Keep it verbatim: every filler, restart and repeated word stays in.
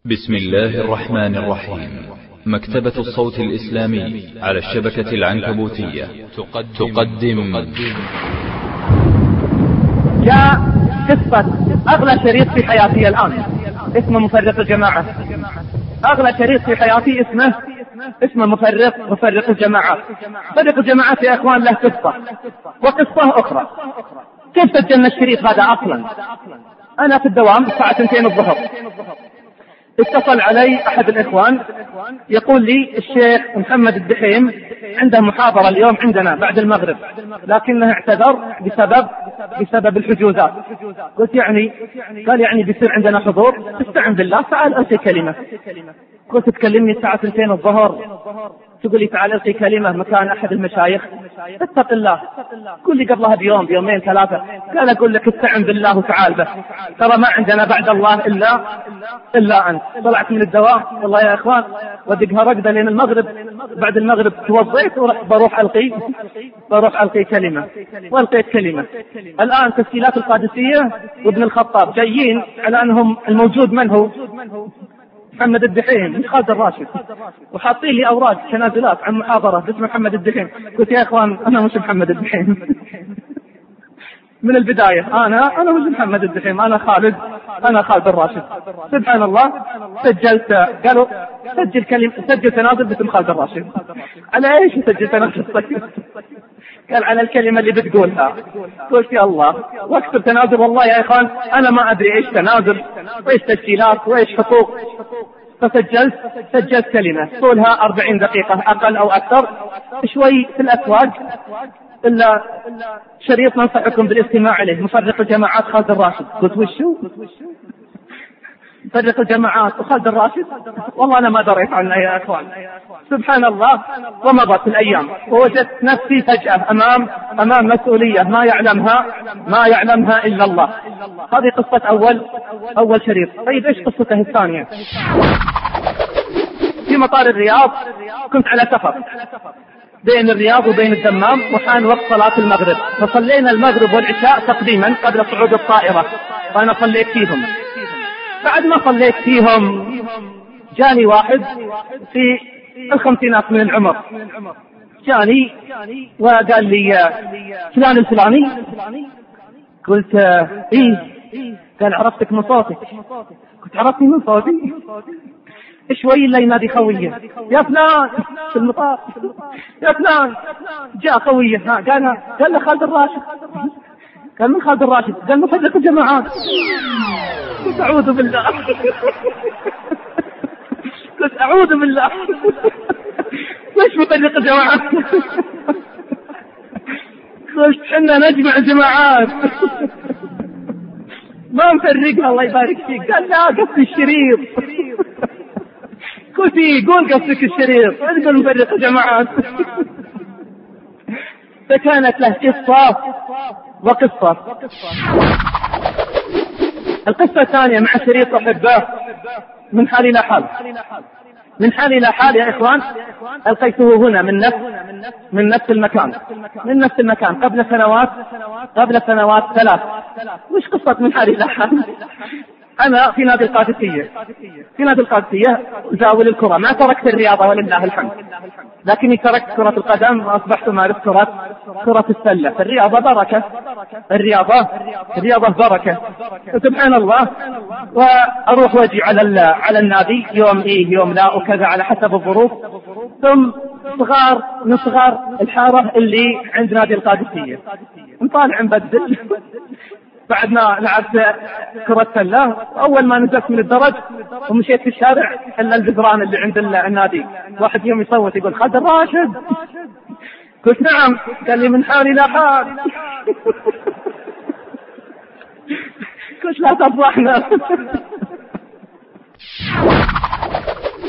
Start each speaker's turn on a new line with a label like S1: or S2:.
S1: بسم الله الرحمن الرحيم. مكتبة الصوت الإسلامي على الشبكة العنكبوتية تقدم
S2: جاء قصة أغلى شريط في حياتي الآن اسمه مفرق الجماعة. أغلى شريط في حياتي اسمه اسمه مفرق مفرق الجماعات. مفرق الجماعات يا إخوان له قصة وقصة أخرى. كيف سجلنا الشريط هذا أصلا؟ أنا في الدوام الساعة اثنتين الظهر، اتصل علي أحد الإخوان يقول لي الشيخ محمد الدحيم عنده محاضرة اليوم عندنا بعد المغرب، لكنه اعتذر بسبب بسبب الحجوزات. قلت يعني؟ قال يعني بيصير عندنا حضور. استعن بالله، تعال ألقي كلمة. قلت تكلمني الساعة اثنتين الظهر تقول لي تعال ألقي كلمة مكان أحد المشايخ؟ اتق الله. قل لي قبلها بيوم بيومين ثلاثة. قال أقول لك استعن بالله وتعال بس، ترى ما عندنا بعد الله إلا إلا أنت. طلعت من الدوام والله يا إخوان ودقها رقدة لين المغرب. بعد المغرب توضيت ورحت بروح ألقي بروح ألقي كلمة، وألقيت كلمة. الآن تسجيلات القادسية وابن الخطاب جايين على أنهم الموجود من هو؟ محمد الدحيم مش خالد الراشد، وحاطين لي أوراق تنازلات عن محاضرة باسم محمد الدحيم. قلت يا إخوان أنا مش محمد الدحيم من البداية. أنا أنا مش محمد الدحيم، أنا خالد أنا خالد الراشد. سبحان الله. سجلت، قالوا سجل كلمة، سجل تنازل باسم خالد الراشد. على إيش سجل تنازل؟ قال على الكلمة اللي بتقولها. قلت يا الله، واكتب تنازل. والله يا إخوان أنا ما أدري إيش تنازل وإيش تسجيلات وإيش حقوق. فسجلت سجلت كلمة طولها أربعين دقيقة أقل أو أكثر. شوي في الأسواق إلا شريط ننصحكم بالاستماع عليه، مفرق الجماعات خالد الراشد. قلت وشو مفرق الجماعات وخالد الراشد؟ والله أنا ما دريت عنه يا أخوان. سبحان الله. ومضت الأيام ووجدت نفسي فجأة أمام أمام مسؤولية ما يعلمها ما يعلمها إلا الله. هذه قصة أول أول شريط. طيب إيش قصته الثانية؟ في مطار الرياض كنت على سفر بين الرياض وبين الدمام، وحان وقت صلاة المغرب، فصلينا المغرب والعشاء تقديما قبل صعود الطائرة، وأنا صليت فيهم. بعد ما صليت فيهم جاني واحد في الخمسينات من العمر، جاني وقال لي فلان الفلاني. قلت إيه؟ قال عرفتك من صوتك. قلت عرفتني من صوتي؟ شوي اللي ينادي خويه يا فلان في المطار، يا فلان. جاء خويه، ها قال قال له خالد الراشد. قال من خالد الراشد؟ قال مفرق الجماعات. قلت أعوذ بالله قلت أعوذ بالله ليش مفرق الجماعات؟ قلت حنا نجمع جماعات ما نفرقها الله يبارك فيك. قال لا قصدي الشريط. قلت قول قصدك الشريط، تقول مفرق الجماعات. فكانت له قصة وقصة. القصة الثانية مع شريط أحبه من حال إلى حال. من حال إلى حال يا إخوان ألقيته هنا من نفس من نفس المكان من نفس المكان قبل سنوات قبل سنوات ثلاث. مش قصة من حال إلى حال. أنا في نادي القادسية في نادي القادسية زاول الكرة. ما تركت الرياضة ولله الحمد، لكني تركت كرة القدم وأصبحت أمارس كرة كرة السلة. فالرياضة بركة، الرياضة الرياضة بركة. سبحان الله. وأروح واجي على على النادي يوم إيه يوم لا وكذا على حسب الظروف. ثم صغار من صغار الحارة اللي عند نادي القادسية نطالع نبدل. بعد ما لعبت كرة سلة، أول ما نزلت من الدرج ومشيت في الشارع إلا الجدران اللي عند النادي واحد يوم يصوت يقول خالد الراشد. قلت نعم. قال لي من حال إلى حال. قلت لا تفضحنا.